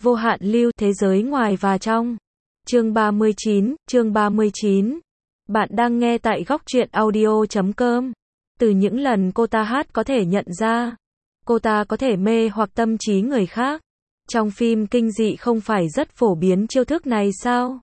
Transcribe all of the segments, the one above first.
Vô hạn lưu, thế giới ngoài và trong. Chương 39. Bạn đang nghe tại góc truyện audio.com. Từ những lần cô ta hát có thể nhận ra, cô ta có thể mê hoặc tâm trí người khác. Trong phim kinh dị không phải rất phổ biến chiêu thức này sao?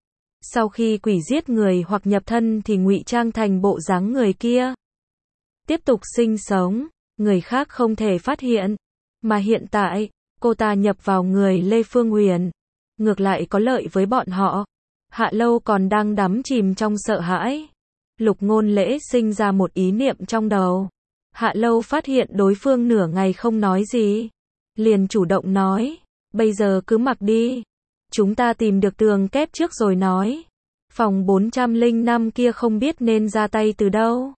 Sau khi quỷ giết người hoặc nhập thân thì ngụy trang thành bộ dáng người kia, tiếp tục sinh sống, người khác không thể phát hiện. Mà hiện tại, cô ta nhập vào người Lê Phương Huyền, ngược lại có lợi với bọn họ. Hạ Lâu còn đang đắm chìm trong sợ hãi. Lục Ngôn Lễ sinh ra một ý niệm trong đầu. Hạ Lâu phát hiện đối phương nửa ngày không nói gì, liền chủ động nói, bây giờ cứ mặc đi. Chúng ta tìm được tường kép trước rồi nói. Phòng 405 kia không biết nên ra tay từ đâu.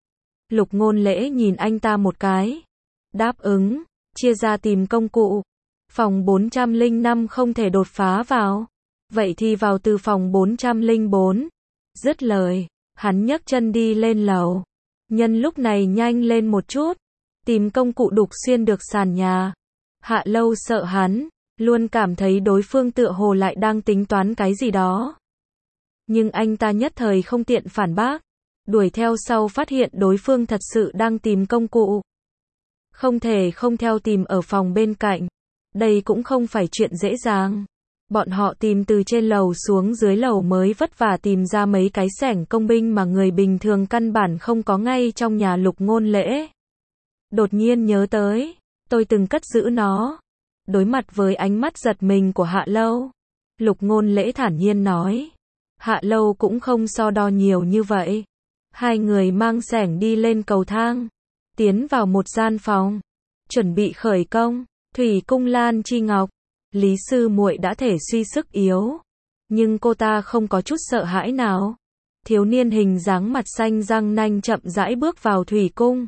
Lục Ngôn Lễ nhìn anh ta một cái, đáp ứng, chia ra tìm công cụ. Phòng 405 không thể đột phá vào, vậy thì vào từ phòng 404. Dứt lời, hắn nhấc chân đi lên lầu. Nhân lúc này nhanh lên một chút, tìm công cụ đục xuyên được sàn nhà. Hạ Lâu sợ hắn, luôn cảm thấy đối phương tựa hồ lại đang tính toán cái gì đó. Nhưng anh ta nhất thời không tiện phản bác, đuổi theo sau phát hiện đối phương thật sự đang tìm công cụ. Không thể không theo tìm ở phòng bên cạnh. Đây cũng không phải chuyện dễ dàng. Bọn họ tìm từ trên lầu xuống dưới lầu mới vất vả tìm ra mấy cái xẻng công binh mà người bình thường căn bản không có ngay trong nhà Lục Ngôn Lễ. Đột nhiên nhớ tới, tôi từng cất giữ nó. Đối mặt với ánh mắt giật mình của Hạ Lâu, Lục Ngôn Lễ thản nhiên nói. Hạ Lâu cũng không so đo nhiều như vậy. Hai người mang xẻng đi lên cầu thang, tiến vào một gian phòng, chuẩn bị khởi công. Thủy Cung Lan Chi Ngọc, Lý Sư Muội đã thể suy sức yếu, nhưng cô ta không có chút sợ hãi nào. Thiếu niên hình dáng mặt xanh răng nanh chậm rãi bước vào thủy cung.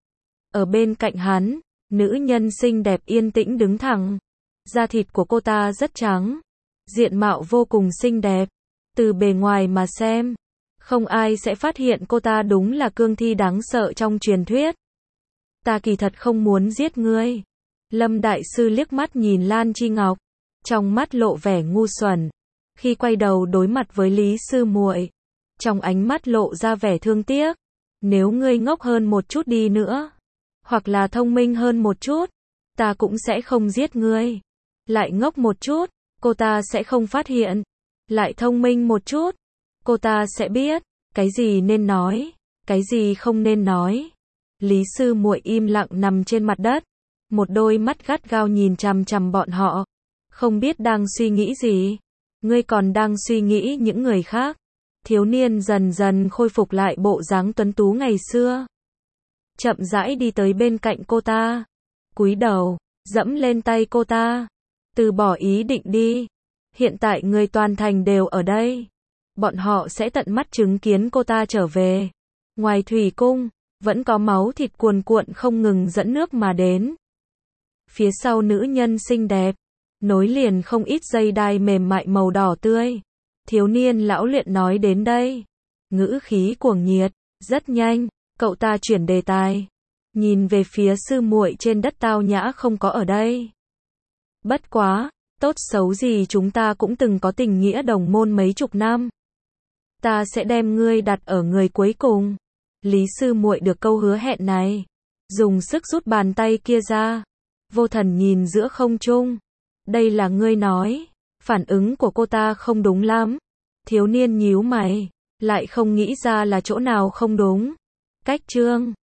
Ở bên cạnh hắn, nữ nhân xinh đẹp yên tĩnh đứng thẳng. Da thịt của cô ta rất trắng, diện mạo vô cùng xinh đẹp. Từ bề ngoài mà xem, không ai sẽ phát hiện cô ta đúng là cương thi đáng sợ trong truyền thuyết. Ta kỳ thật không muốn giết ngươi. Lâm Đại Sư liếc mắt nhìn Lan Chi Ngọc, trong mắt lộ vẻ ngu xuẩn. Khi quay đầu đối mặt với Lý Sư Muội, trong ánh mắt lộ ra vẻ thương tiếc. Nếu ngươi ngốc hơn một chút đi nữa, hoặc là thông minh hơn một chút, ta cũng sẽ không giết ngươi. Lại ngốc một chút, cô ta sẽ không phát hiện. Lại thông minh một chút, cô ta sẽ biết cái gì nên nói, cái gì không nên nói. Lý Sư Muội im lặng nằm trên mặt đất, một đôi mắt gắt gao nhìn chằm chằm bọn họ, không biết đang suy nghĩ gì. Ngươi còn đang suy nghĩ những người khác. Thiếu niên dần dần khôi phục lại bộ dáng tuấn tú ngày xưa, chậm rãi đi tới bên cạnh cô ta, cúi đầu, dẫm lên tay cô ta, từ bỏ ý định đi. Hiện tại người toàn thành đều ở đây, bọn họ sẽ tận mắt chứng kiến cô ta trở về. Ngoài thủy cung, vẫn có máu thịt cuồn cuộn không ngừng dẫn nước mà đến. Phía sau nữ nhân xinh đẹp, nối liền không ít dây đai mềm mại màu đỏ tươi. Thiếu niên lão luyện nói đến đây, ngữ khí cuồng nhiệt. Rất nhanh, cậu ta chuyển đề tài, nhìn về phía sư muội trên đất tao nhã không có ở đây. Bất quá, tốt xấu gì chúng ta cũng từng có tình nghĩa đồng môn mấy chục năm. Ta sẽ đem ngươi đặt ở người cuối cùng. Lý Sư Muội được câu hứa hẹn này, dùng sức rút bàn tay kia ra, vô thần nhìn giữa không trung. Đây là ngươi nói. Phản ứng của cô ta không đúng lắm. Thiếu niên nhíu mày, lại không nghĩ ra là chỗ nào không đúng. Cách chương